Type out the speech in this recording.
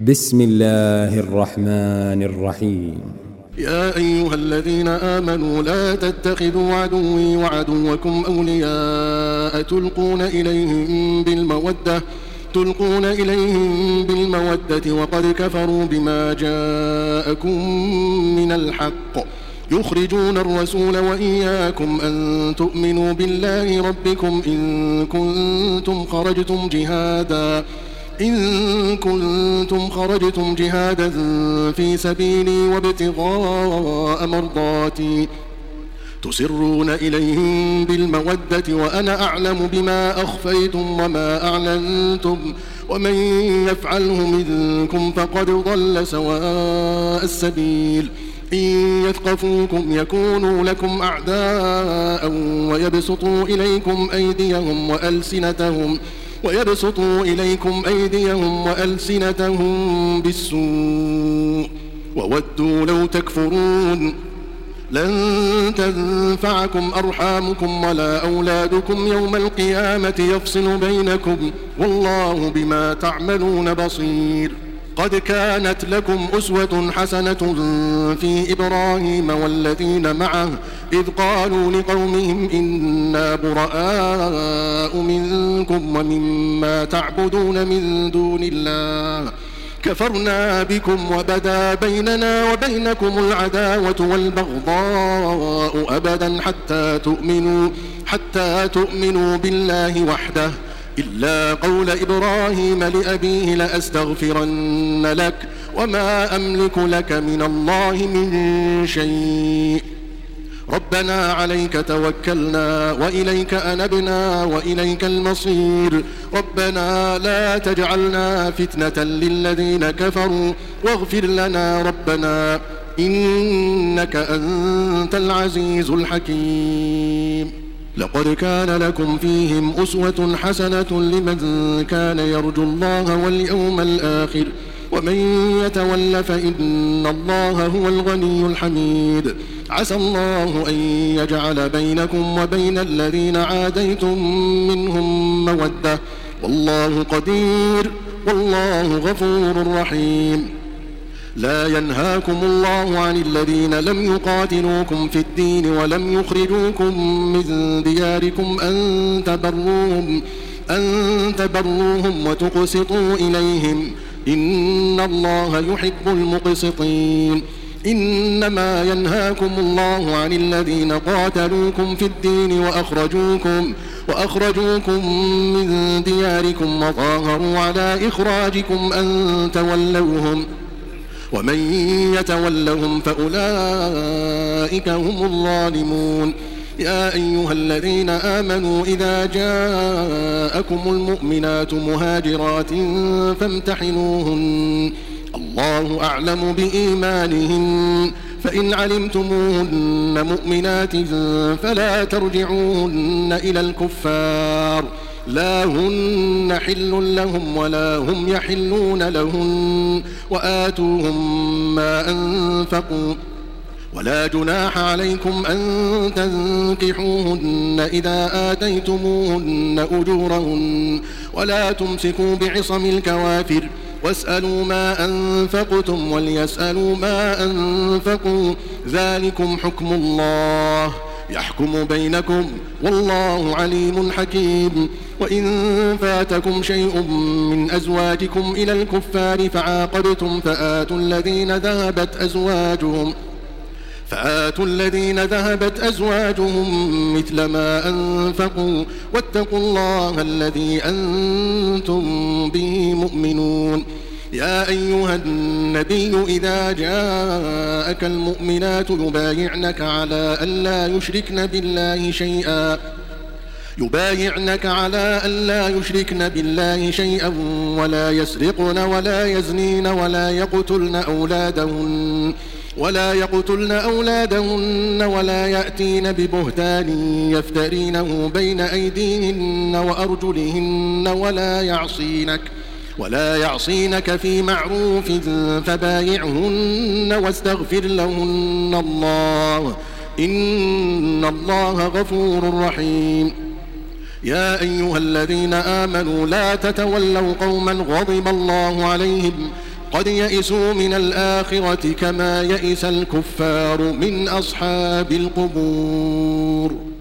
بسم الله الرحمن الرحيم. يا أيها الذين آمنوا لا تتخذوا عدوي وعدوكم أولياء تلقون إليهم بالمودة وقد كفروا بما جاءكم من الحق يخرجون الرسول وإياكم أن تؤمنوا بالله ربكم إن كنتم خرجتم جهادا في سبيلي وابتغاء مرضاتي تسرون إليهم بالمودة وأنا أعلم بما أخفيتم وما أعلنتم ومن يفعله منكم فقد ضل سواء السبيل إن يثقفوكم يكونوا لكم أعداء ويبسطوا إليكم أيديهم وألسنتهم بالسوء وودوا لو تكفرون لن تنفعكم أرحامكم ولا أولادكم يوم القيامة يفصل بينكم والله بما تعملون بصير. قد كانت لكم أسوة حسنة في إبراهيم والذين معه إذ قالوا لقومهم إنا براء منكم ومما تعبدون من دون الله كفرنا بكم وبدا بيننا وبينكم العداوة والبغضاء أبدا حتى تؤمنوا بالله وحده إلا قول إبراهيم لأبيه لأستغفرن لك وما أملك لك من الله من شيء ربنا عليك توكلنا وإليك أنبنا وإليك المصير ربنا لا تجعلنا فتنة للذين كفروا واغفر لنا ربنا إنك أنت العزيز الحكيم. لقد كان لكم فيهم أسوة حسنة لمن كان يرجو الله واليوم الآخر ومن يتول فإن الله هو الغني الحميد. عسى الله أن يجعل بينكم وبين الذين عاديتم منهم مودة والله قدير والله غفور رحيم. لا ينهاكم الله عن الذين لم يقاتلوكم في الدين ولم يخرجوكم من دياركم أن تبروهم وتقسطوا إليهم إن الله يحب المقسطين. إنما ينهاكم الله عن الذين قاتلوكم في الدين وأخرجوكم من دياركم وظاهروا على إخراجكم أن تولوهم ومن يتولهم فأولئك هم الظالمون. يا أيها الذين آمنوا إذا جاءكم المؤمنات مهاجرات فامتحنوهن الله أعلم بإيمانهن فإن علمتموهن مؤمنات فلا ترجعوهن إلى الكفار لا هن حل لهم ولا هم يحلون لهن وآتوهم ما أنفقوا ولا جناح عليكم أن تنكحوهن إذا آتيتموهن أجورهن ولا تمسكوا بعصم الكوافر واسألوا ما أنفقتم وليسألوا ما أنفقوا ذلكم حكم الله يحكم بينكم والله عليم حكيم. وإن فاتكم شيء من أزواجكم إلى الكفار فعاقبتم فآتوا الذين ذهبت أزواجهم مثل ما أنفقوا واتقوا الله الذي أنتم به مؤمنون. يا أيها النبي إذا جاءك المؤمنات يبايعنك على أن لا يشركن بالله شيئا ولا يسرقن ولا يزنين ولا يقتلن أولادهن ولا يأتين ببهتان يفترينه بين أيديهن وأرجلهن ولا يعصينك في معروف فبايعهن واستغفر لهن الله إن الله غفور رحيم. يا أيها الذين آمنوا لا تتولوا قوما غضب الله عليهم وقد يئسوا من الآخرة كما يئس الكفار من أصحاب القبور.